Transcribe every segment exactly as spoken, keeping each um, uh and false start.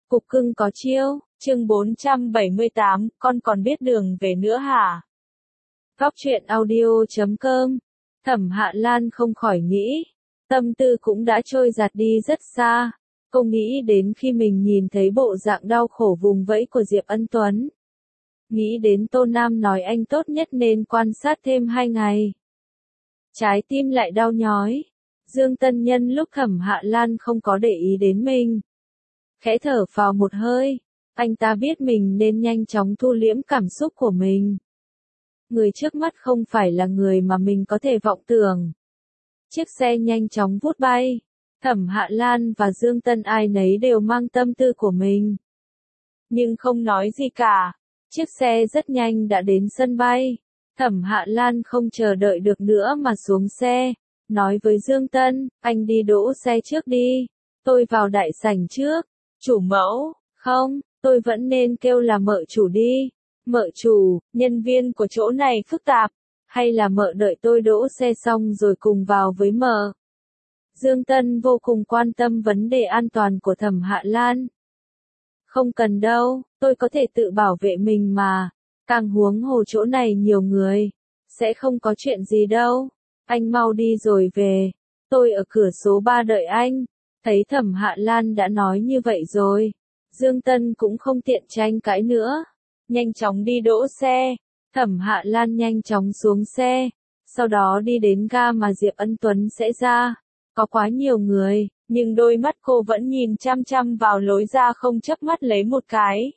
Cục cưng có chiêu, chương bốn trăm bảy mươi tám, con còn biết đường về nữa hả? Góc truyện audio chấm com. Thẩm Hạ Lan không khỏi nghĩ, tâm tư cũng đã trôi giạt đi rất xa. Cô nghĩ đến khi mình nhìn thấy bộ dạng đau khổ vùng vẫy của Diệp Ân Tuấn. Nghĩ đến Tô Nam nói anh tốt nhất nên quan sát thêm hai ngày. Trái tim lại đau nhói. Dương Tân Nhân lúc Thẩm Hạ Lan không có để ý đến mình. Khẽ thở phào một hơi, anh ta biết mình nên nhanh chóng thu liễm cảm xúc của mình. Người trước mắt không phải là người mà mình có thể vọng tưởng. Chiếc xe nhanh chóng vút bay, Thẩm Hạ Lan và Dương Tân ai nấy đều mang tâm tư của mình. Nhưng không nói gì cả, chiếc xe rất nhanh đã đến sân bay. Thẩm Hạ Lan không chờ đợi được nữa mà xuống xe, nói với Dương Tân, anh đi đỗ xe trước đi, tôi vào đại sảnh trước. Chủ mẫu, không, tôi vẫn nên kêu là mợ chủ đi. Mợ chủ, nhân viên của chỗ này phức tạp, hay là mợ đợi tôi đỗ xe xong rồi cùng vào với mợ. Dương Tân vô cùng quan tâm vấn đề an toàn của Thẩm Hạ Lan. Không cần đâu, tôi có thể tự bảo vệ mình mà, càng huống hồ chỗ này nhiều người, sẽ không có chuyện gì đâu. Anh mau đi rồi về, tôi ở cửa số ba đợi anh. Thấy Thẩm Hạ Lan đã nói như vậy rồi, Dương Tân cũng không tiện tranh cãi nữa, nhanh chóng đi đỗ xe. Thẩm Hạ Lan nhanh chóng xuống xe, sau đó đi đến ga mà Diệp Ân Tuấn sẽ ra. Có quá nhiều người, nhưng đôi mắt cô vẫn nhìn chăm chăm vào lối ra không chớp mắt lấy một cái.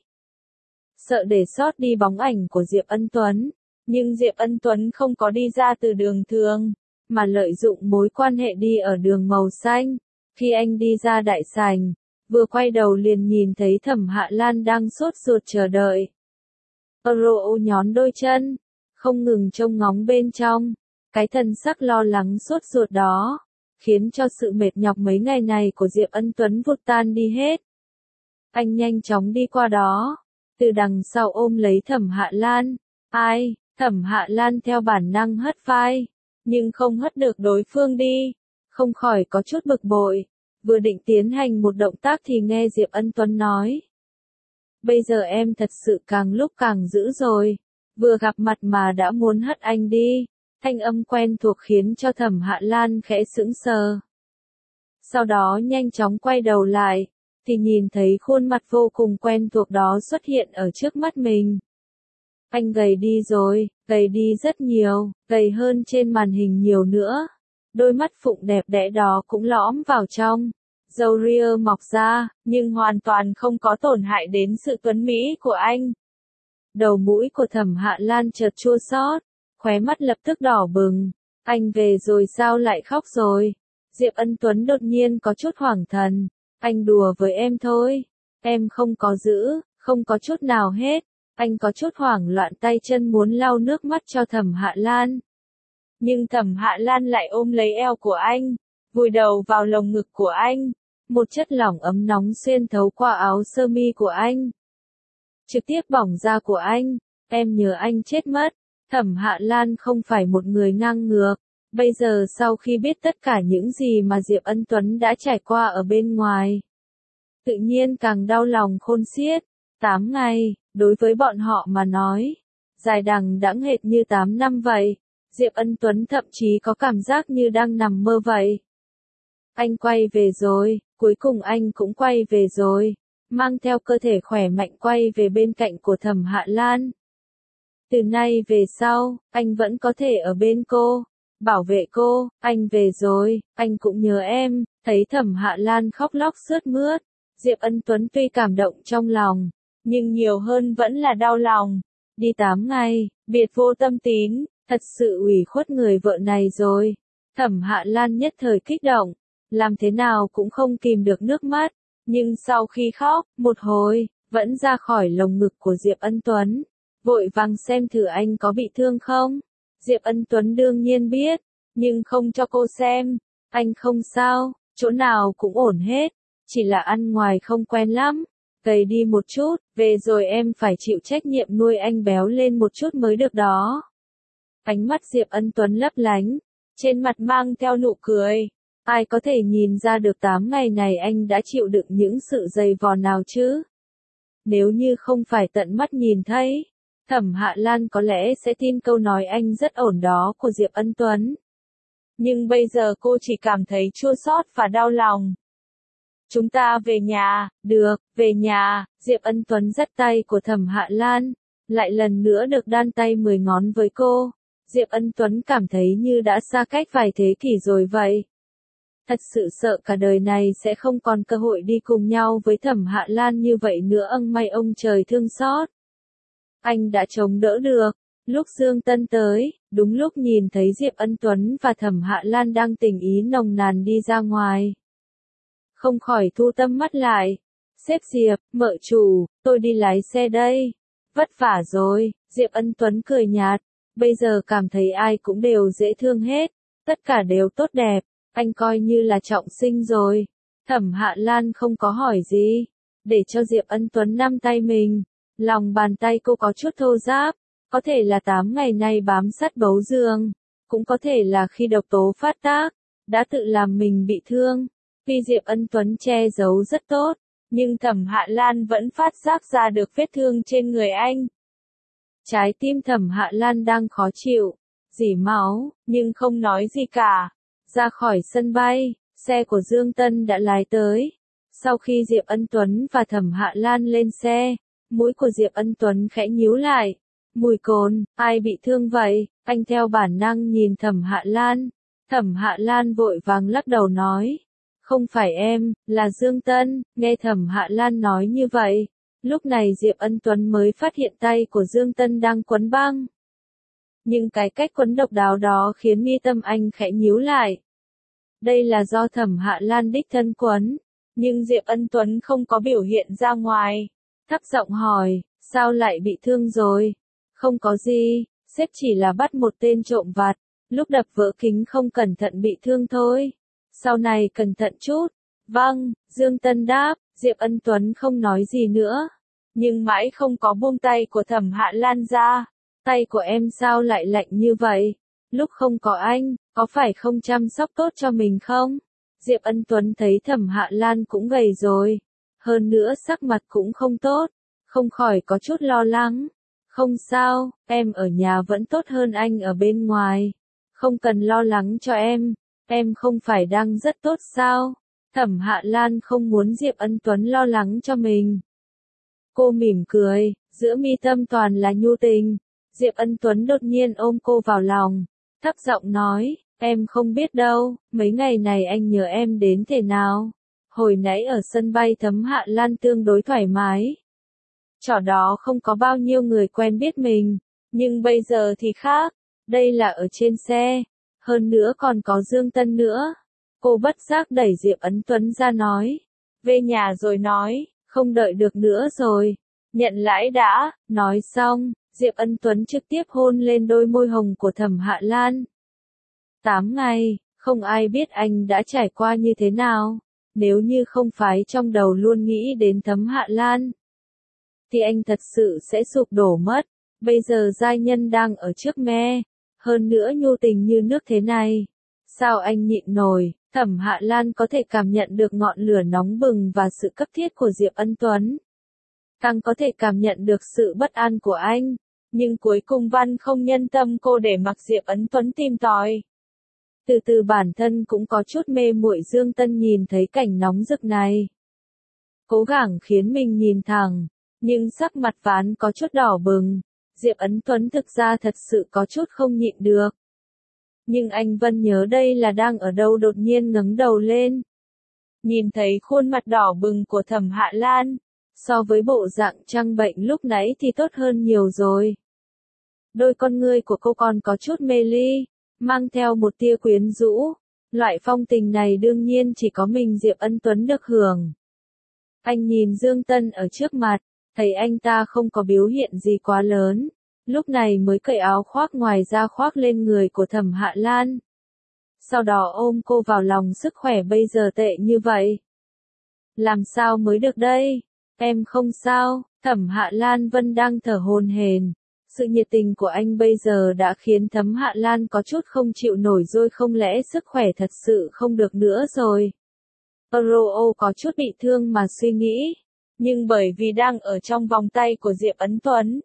Sợ để sót đi bóng ảnh của Diệp Ân Tuấn, nhưng Diệp Ân Tuấn không có đi ra từ đường thường, mà lợi dụng mối quan hệ đi ở đường màu xanh. Khi anh đi ra đại sảnh, vừa quay đầu liền nhìn thấy Thẩm Hạ Lan đang sốt ruột chờ đợi. Euro nhón đôi chân, không ngừng trông ngóng bên trong, cái thần sắc lo lắng sốt ruột đó, khiến cho sự mệt nhọc mấy ngày này của Diệp Ân Tuấn vụt tan đi hết. Anh nhanh chóng đi qua đó, từ đằng sau ôm lấy Thẩm Hạ Lan. Ai, Thẩm Hạ Lan theo bản năng hất vai, nhưng không hất được đối phương đi. Không khỏi có chút bực bội, vừa định tiến hành một động tác thì nghe Diệp Ân Tuấn nói. Bây giờ em thật sự càng lúc càng dữ rồi, vừa gặp mặt mà đã muốn hất anh đi. Thanh âm quen thuộc khiến cho Thẩm Hạ Lan khẽ sững sờ. Sau đó nhanh chóng quay đầu lại, thì nhìn thấy khuôn mặt vô cùng quen thuộc đó xuất hiện ở trước mắt mình. Anh gầy đi rồi, gầy đi rất nhiều, gầy hơn trên màn hình nhiều nữa. Đôi mắt phụng đẹp đẽ đó cũng lõm vào trong, râu ria mọc ra, nhưng hoàn toàn không có tổn hại đến sự tuấn mỹ của anh. Đầu mũi của Thẩm Hạ Lan chợt chua xót, khóe mắt lập tức đỏ bừng. Anh về rồi sao lại khóc rồi? Diệp Ân Tuấn đột nhiên có chút hoảng thần. Anh đùa với em thôi, em không có giữ, không có chút nào hết. Anh có chút hoảng loạn tay chân muốn lau nước mắt cho Thẩm Hạ Lan. Nhưng Thẩm Hạ Lan lại ôm lấy eo của anh, vùi đầu vào lồng ngực của anh, một chất lỏng ấm nóng xuyên thấu qua áo sơ mi của anh, trực tiếp bỏng da của anh. Em nhớ anh chết mất. Thẩm Hạ Lan không phải một người ngang ngược, bây giờ sau khi biết tất cả những gì mà Diệp Ân Tuấn đã trải qua ở bên ngoài, tự nhiên càng đau lòng khôn xiết. Tám ngày, đối với bọn họ mà nói, dài đằng đẵng hệt như tám năm vậy. Diệp Ân Tuấn thậm chí có cảm giác như đang nằm mơ vậy. Anh quay về rồi, cuối cùng anh cũng quay về rồi, mang theo cơ thể khỏe mạnh quay về bên cạnh của Thẩm Hạ Lan. Từ nay về sau, anh vẫn có thể ở bên cô, bảo vệ cô. Anh về rồi, anh cũng nhớ em. Thấy Thẩm Hạ Lan khóc lóc sướt mướt, Diệp Ân Tuấn tuy cảm động trong lòng, nhưng nhiều hơn vẫn là đau lòng. Đi tám ngày, biệt vô tâm tín, thật sự ủy khuất người vợ này rồi. Thẩm Hạ Lan nhất thời kích động, làm thế nào cũng không kìm được nước mắt, nhưng sau khi khóc, một hồi, vẫn ra khỏi lồng ngực của Diệp Ân Tuấn, vội vàng xem thử anh có bị thương không. Diệp Ân Tuấn đương nhiên biết, nhưng không cho cô xem. Anh không sao, chỗ nào cũng ổn hết, chỉ là ăn ngoài không quen lắm, gầy đi một chút, về rồi em phải chịu trách nhiệm nuôi anh béo lên một chút mới được đó. Ánh mắt Diệp Ân Tuấn lấp lánh, trên mặt mang theo nụ cười. Ai có thể nhìn ra được tám ngày này anh đã chịu đựng những sự dày vò nào chứ? Nếu như không phải tận mắt nhìn thấy, Thẩm Hạ Lan có lẽ sẽ tin câu nói anh rất ổn đó của Diệp Ân Tuấn. Nhưng bây giờ cô chỉ cảm thấy chua xót và đau lòng. Chúng ta về nhà, được, về nhà, Diệp Ân Tuấn dắt tay của Thẩm Hạ Lan, lại lần nữa được đan tay mười ngón với cô. Diệp Ân Tuấn cảm thấy như đã xa cách vài thế kỷ rồi vậy. Thật sự sợ cả đời này sẽ không còn cơ hội đi cùng nhau với Thẩm Hạ Lan như vậy nữa, âng may ông trời thương xót. Anh đã chống đỡ được. Lúc Dương Tân tới, đúng lúc nhìn thấy Diệp Ân Tuấn và Thẩm Hạ Lan đang tình ý nồng nàn đi ra ngoài. Không khỏi thu tâm mắt lại. Sếp Diệp, mợ chủ, tôi đi lái xe đây. Vất vả rồi, Diệp Ân Tuấn cười nhạt. Bây giờ cảm thấy ai cũng đều dễ thương hết. Tất cả đều tốt đẹp. Anh coi như là trọng sinh rồi. Thẩm Hạ Lan không có hỏi gì. Để cho Diệp Ân Tuấn nắm tay mình. Lòng bàn tay cô có chút thô ráp. Có thể là tám ngày nay bám sát bấu giường. Cũng có thể là khi độc tố phát tác. Đã tự làm mình bị thương. Tuy Diệp Ân Tuấn che giấu rất tốt. Nhưng Thẩm Hạ Lan vẫn phát giác ra được vết thương trên người anh. Trái tim Thẩm Hạ Lan đang khó chịu. Rỉ máu, nhưng không nói gì cả. Ra khỏi sân bay, xe của Dương Tân đã lái tới. Sau khi Diệp Ân Tuấn và Thẩm Hạ Lan lên xe, mũi của Diệp Ân Tuấn khẽ nhíu lại. Mùi cồn, ai bị thương vậy? Anh theo bản năng nhìn Thẩm Hạ Lan. Thẩm Hạ Lan vội vàng lắc đầu nói. Không phải em, là Dương Tân. Nghe Thẩm Hạ Lan nói như vậy. Lúc này Diệp Ân Tuấn mới phát hiện tay của Dương Tân đang quấn băng. Nhưng cái cách quấn độc đáo đó khiến mi tâm anh khẽ nhíu lại. Đây là do Thẩm Hạ Lan đích thân quấn. Nhưng Diệp Ân Tuấn không có biểu hiện ra ngoài. Thấp giọng hỏi, sao lại bị thương rồi? Không có gì, sếp chỉ là bắt một tên trộm vặt. Lúc đập vỡ kính không cẩn thận bị thương thôi. Sau này cẩn thận chút. Vâng, Dương Tân đáp. Diệp Ân Tuấn không nói gì nữa. Nhưng mãi không có buông tay của Thẩm Hạ Lan ra. Tay của em sao lại lạnh như vậy? Lúc không có anh, có phải không chăm sóc tốt cho mình không? Diệp Ân Tuấn thấy Thẩm Hạ Lan cũng gầy rồi. Hơn nữa sắc mặt cũng không tốt. Không khỏi có chút lo lắng. Không sao, em ở nhà vẫn tốt hơn anh ở bên ngoài. Không cần lo lắng cho em. Em không phải đang rất tốt sao? Thẩm Hạ Lan không muốn Diệp Ân Tuấn lo lắng cho mình. Cô mỉm cười, giữa mi tâm toàn là nhu tình. Diệp Ân Tuấn đột nhiên ôm cô vào lòng. Thấp giọng nói, em không biết đâu, mấy ngày này anh nhớ em đến thế nào. Hồi nãy ở sân bay Thẩm Hạ Lan tương đối thoải mái. Chỗ đó không có bao nhiêu người quen biết mình. Nhưng bây giờ thì khác. Đây là ở trên xe. Hơn nữa còn có Dương Tân nữa. Cô bất giác đẩy Diệp Ân Tuấn ra nói. Về nhà rồi nói, không đợi được nữa rồi. Nhận lãi đã, nói xong, Diệp Ân Tuấn trực tiếp hôn lên đôi môi hồng của Thẩm Hạ Lan. Tám ngày, không ai biết anh đã trải qua như thế nào. Nếu như không phải trong đầu luôn nghĩ đến Thẩm Hạ Lan, thì anh thật sự sẽ sụp đổ mất. Bây giờ giai nhân đang ở trước me. Hơn nữa nhu tình như nước thế này. Sao anh nhịn nổi? Thẩm Hạ Lan có thể cảm nhận được ngọn lửa nóng bừng và sự cấp thiết của Diệp Ân Tuấn. Càng có thể cảm nhận được sự bất an của anh. Nhưng cuối cùng Văn không nhân tâm cô để mặc Diệp Ân Tuấn tìm tòi. Từ từ bản thân cũng có chút mê muội. Dương Tân nhìn thấy cảnh nóng rực này. Cố gắng khiến mình nhìn thẳng. Nhưng sắc mặt Ván có chút đỏ bừng. Diệp Ân Tuấn thực ra thật sự có chút không nhịn được. Nhưng anh vẫn nhớ đây là đang ở đâu, đột nhiên ngẩng đầu lên. Nhìn thấy khuôn mặt đỏ bừng của Thẩm Hạ Lan. So với bộ dạng trăng bệnh lúc nãy thì tốt hơn nhiều rồi. Đôi con ngươi của cô còn có chút mê ly. Mang theo một tia quyến rũ. Loại phong tình này đương nhiên chỉ có mình Diệp Ân Tuấn được hưởng. Anh nhìn Dương Tân ở trước mặt. Thấy anh ta không có biểu hiện gì quá lớn. Lúc này mới cởi áo khoác ngoài ra khoác lên người của Thẩm Hạ Lan. Sau đó ôm cô vào lòng. Sức khỏe bây giờ tệ như vậy. Làm sao mới được đây? Em không sao. Thẩm Hạ Lan vẫn đang thở hổn hển. Sự nhiệt tình của anh bây giờ đã khiến Thấm Hạ Lan có chút không chịu nổi rồi, không lẽ sức khỏe thật sự không được nữa rồi. Roo có chút bị thương mà suy nghĩ, nhưng bởi vì đang ở trong vòng tay của Diệp Ân Tuấn.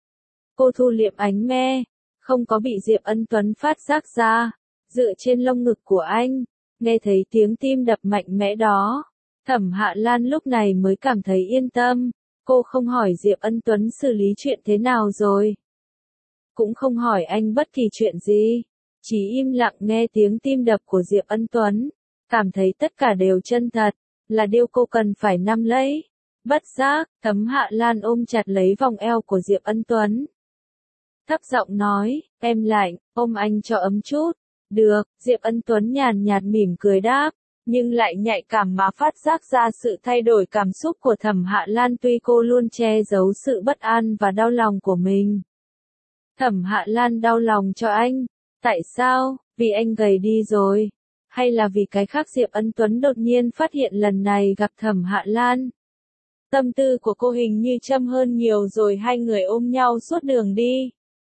Cô thu liệm ánh me, không có bị Diệp Ân Tuấn phát giác ra, dựa trên lông ngực của anh, nghe thấy tiếng tim đập mạnh mẽ đó. Thẩm Hạ Lan lúc này mới cảm thấy yên tâm, cô không hỏi Diệp Ân Tuấn xử lý chuyện thế nào rồi. Cũng không hỏi anh bất kỳ chuyện gì, chỉ im lặng nghe tiếng tim đập của Diệp Ân Tuấn, cảm thấy tất cả đều chân thật, là điều cô cần phải nắm lấy. Bất giác, Thấm Hạ Lan ôm chặt lấy vòng eo của Diệp Ân Tuấn. Thấp giọng nói, em lạnh, ôm anh cho ấm chút. Được, Diệp Ân Tuấn nhàn nhạt mỉm cười đáp, nhưng lại nhạy cảm mà phát giác ra sự thay đổi cảm xúc của Thẩm Hạ Lan, tuy cô luôn che giấu sự bất an và đau lòng của mình. Thẩm Hạ Lan đau lòng cho anh, tại sao, vì anh gầy đi rồi, hay là vì cái khác? Diệp Ân Tuấn đột nhiên phát hiện lần này gặp Thẩm Hạ Lan. Tâm tư của cô hình như châm hơn nhiều rồi, hai người ôm nhau suốt đường đi.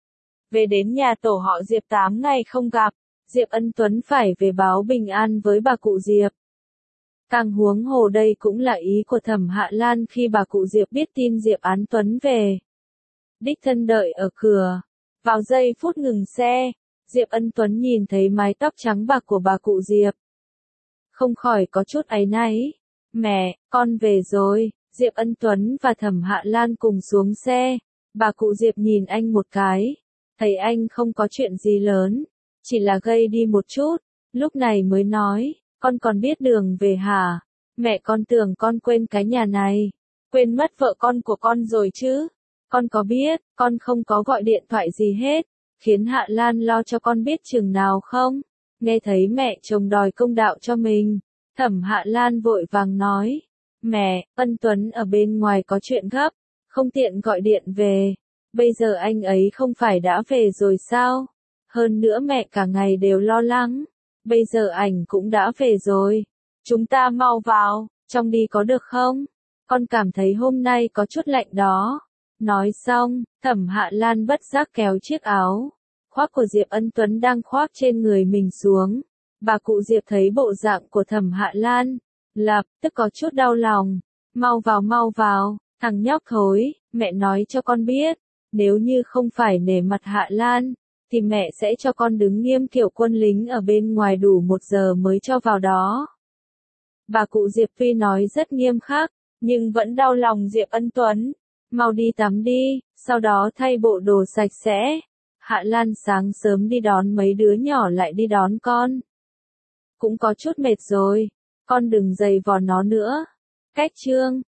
Về đến nhà tổ họ Diệp tám ngày không gặp, Diệp Ân Tuấn phải về báo bình an với bà cụ Diệp. Càng huống hồ đây cũng là ý của Thẩm Hạ Lan khi bà cụ Diệp biết tin Diệp Án Tuấn về. Đích thân đợi ở cửa. Vào giây phút ngừng xe, Diệp Ân Tuấn nhìn thấy mái tóc trắng bạc của bà cụ Diệp. Không khỏi có chút áy náy. Mẹ, con về rồi. Diệp Ân Tuấn và Thẩm Hạ Lan cùng xuống xe. Bà cụ Diệp nhìn anh một cái. Thấy anh không có chuyện gì lớn, chỉ là gây đi một chút, lúc này mới nói, con còn biết đường về hả? Mẹ con tưởng con quên cái nhà này, quên mất vợ con của con rồi chứ. Con có biết, con không có gọi điện thoại gì hết, khiến Hạ Lan lo cho con biết chừng nào không? Nghe thấy mẹ chồng đòi công đạo cho mình, Thẩm Hạ Lan vội vàng nói, mẹ, Ân Tuấn ở bên ngoài có chuyện gấp, không tiện gọi điện về. Bây giờ anh ấy không phải đã về rồi sao? Hơn nữa mẹ cả ngày đều lo lắng. Bây giờ ảnh cũng đã về rồi. Chúng ta mau vào, trong đi có được không? Con cảm thấy hôm nay có chút lạnh đó. Nói xong, Thẩm Hạ Lan bất giác kéo chiếc áo khoác của Diệp Ân Tuấn đang khoác trên người mình xuống. Bà cụ Diệp thấy bộ dạng của Thẩm Hạ Lan, lập tức có chút đau lòng. Mau vào mau vào, thằng nhóc thối, mẹ nói cho con biết. Nếu như không phải nể mặt Hạ Lan, thì mẹ sẽ cho con đứng nghiêm kiểu quân lính ở bên ngoài đủ một giờ mới cho vào đó. Bà cụ Diệp tuy nói rất nghiêm khắc, nhưng vẫn đau lòng Diệp Ân Tuấn. Mau đi tắm đi, sau đó thay bộ đồ sạch sẽ. Hạ Lan sáng sớm đi đón mấy đứa nhỏ lại đi đón con. Cũng có chút mệt rồi, con đừng giày vò nó nữa. Cách chương